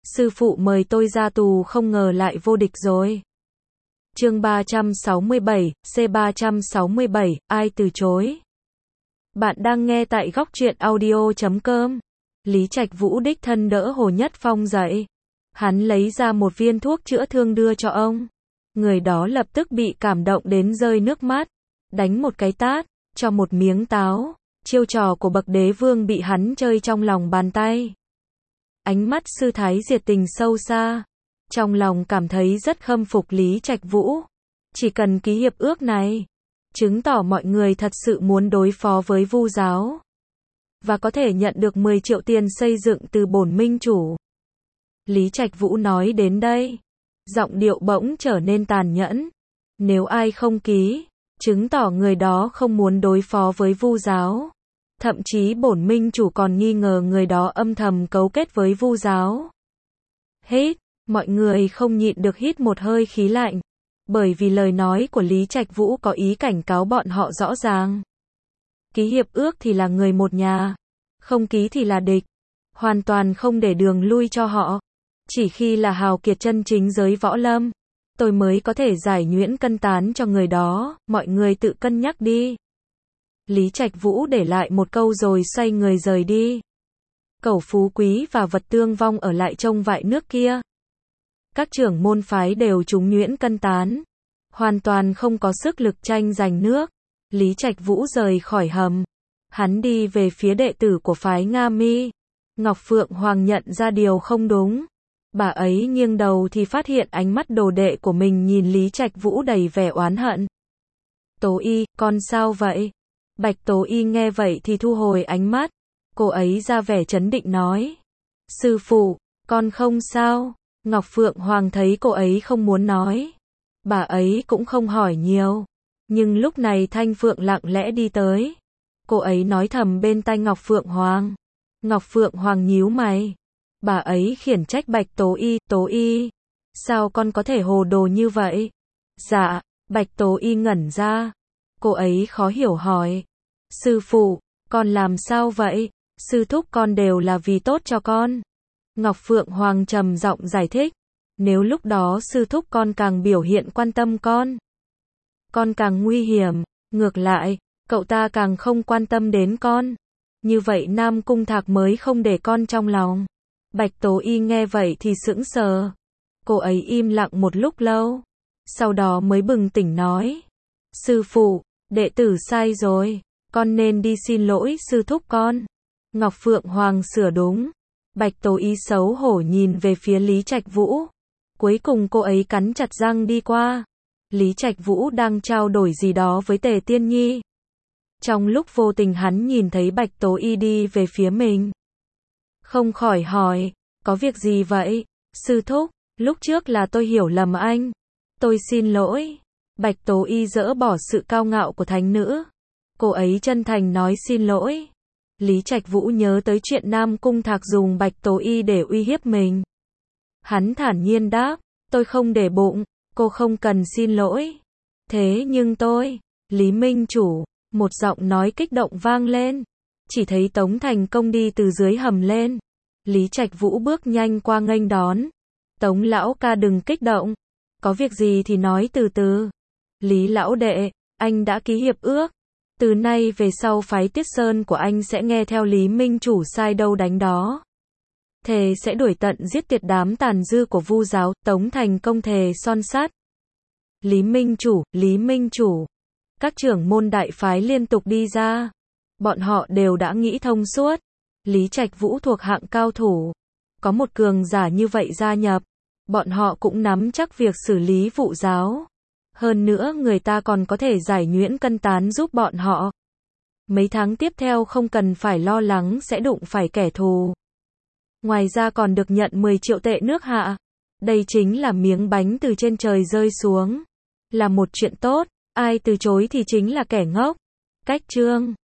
sư phụ mời tôi ra tù không ngờ lại vô địch rồi. Chương 367, C367, ai từ chối? Bạn đang nghe tại góc truyện audio.com. Lý Trạch Vũ đích thân đỡ Hồ Nhất Phong dậy. Hắn lấy ra một viên thuốc chữa thương đưa cho ông. Người đó lập tức bị cảm động đến rơi nước mắt. Đánh một cái tát, cho một miếng táo. Chiêu trò của bậc đế vương bị hắn chơi trong lòng bàn tay. Ánh mắt sư thái diệt tình sâu xa. Trong lòng cảm thấy rất khâm phục Lý Trạch Vũ. Chỉ cần ký hiệp ước này, chứng tỏ mọi người thật sự muốn đối phó với Vu giáo. Và có thể nhận được 10 triệu tiền xây dựng từ bổn minh chủ. Lý Trạch Vũ nói đến đây. Giọng điệu bỗng trở nên tàn nhẫn. Nếu ai không ký, chứng tỏ người đó không muốn đối phó với Vu giáo. Thậm chí bổn minh chủ còn nghi ngờ người đó âm thầm cấu kết với Vu giáo. Hít, mọi người không nhịn được hít một hơi khí lạnh. Bởi vì lời nói của Lý Trạch Vũ có ý cảnh cáo bọn họ rõ ràng. Ký hiệp ước thì là người một nhà, không ký thì là địch. Hoàn toàn không để đường lui cho họ. Chỉ khi là hào kiệt chân chính giới võ lâm, tôi mới có thể giải nhuyễn cân tán cho người đó, mọi người tự cân nhắc đi. Lý Trạch Vũ để lại một câu rồi xoay người rời đi. Cẩu Phú Quý và Vật Tương Vong ở lại trông vại nước kia. Các trưởng môn phái đều trúng nhuyễn cân tán. Hoàn toàn không có sức lực tranh giành nước. Lý Trạch Vũ rời khỏi hầm. Hắn đi về phía đệ tử của phái Nga Mi. Ngọc Phượng Hoàng nhận ra điều không đúng. Bà ấy nghiêng đầu thì phát hiện ánh mắt đồ đệ của mình nhìn Lý Trạch Vũ đầy vẻ oán hận. Tố Y, con sao vậy? Bạch Tố Y nghe vậy thì thu hồi ánh mắt. Cô ấy ra vẻ trấn định nói. Sư phụ, con không sao. Ngọc Phượng Hoàng thấy cô ấy không muốn nói. Bà ấy cũng không hỏi nhiều. Nhưng lúc này Thanh Phượng lặng lẽ đi tới. Cô ấy nói thầm bên tai Ngọc Phượng Hoàng. Ngọc Phượng Hoàng nhíu mày. Bà ấy khiển trách Bạch Tố Y. Sao con có thể hồ đồ như vậy? Dạ, Bạch Tố Y ngẩn ra. Cô ấy khó hiểu hỏi. Sư phụ, con làm sao vậy? Sư thúc con đều là vì tốt cho con. Ngọc Phượng Hoàng trầm giọng giải thích. Nếu lúc đó sư thúc con càng biểu hiện quan tâm con càng nguy hiểm. Ngược lại, cậu ta càng không quan tâm đến con. Như vậy Nam Cung Thạc mới không để con trong lòng. Bạch Tố Y nghe vậy thì sững sờ. Cô ấy im lặng một lúc lâu. Sau đó mới bừng tỉnh nói. Sư phụ, đệ tử sai rồi. Con nên đi xin lỗi sư thúc con. Ngọc Phượng Hoàng sửa đúng. Bạch Tố Y xấu hổ nhìn về phía Lý Trạch Vũ. Cuối cùng cô ấy cắn chặt răng đi qua. Lý Trạch Vũ đang trao đổi gì đó với Tề Tiên Nhi. Trong lúc vô tình hắn nhìn thấy Bạch Tố Y đi về phía mình. Không khỏi hỏi, có việc gì vậy? Sư thúc, lúc trước là tôi hiểu lầm anh. Tôi xin lỗi. Bạch Tố Y dỡ bỏ sự cao ngạo của thánh nữ. Cô ấy chân thành nói xin lỗi. Lý Trạch Vũ nhớ tới chuyện Nam Cung Thạc dùng Bạch Tố Y để uy hiếp mình. Hắn thản nhiên đáp, tôi không để bụng, cô không cần xin lỗi. Thế nhưng tôi, Lý Minh Chủ, một giọng nói kích động vang lên. Chỉ thấy Tống Thành Công đi từ dưới hầm lên. Lý Trạch Vũ bước nhanh qua nghênh đón. Tống lão ca đừng kích động. Có việc gì thì nói từ từ. Lý lão đệ, anh đã ký hiệp ước. Từ nay về sau phái Tiết Sơn của anh sẽ nghe theo Lý Minh Chủ sai đâu đánh đó. Thề sẽ đuổi tận giết tuyệt đám tàn dư của Vu giáo. Tống Thành Công thề son sắt. Lý Minh Chủ. Các trưởng môn đại phái liên tục đi ra. Bọn họ đều đã nghĩ thông suốt. Lý Trạch Vũ thuộc hạng cao thủ. Có một cường giả như vậy gia nhập. Bọn họ cũng nắm chắc việc xử lý Vu giáo. Hơn nữa người ta còn có thể giải nhuyễn cân tán giúp bọn họ. Mấy tháng tiếp theo không cần phải lo lắng sẽ đụng phải kẻ thù. Ngoài ra còn được nhận 10 triệu tệ nước hạ. Đây chính là miếng bánh từ trên trời rơi xuống. Là một chuyện tốt, ai từ chối thì chính là kẻ ngốc. Cách chương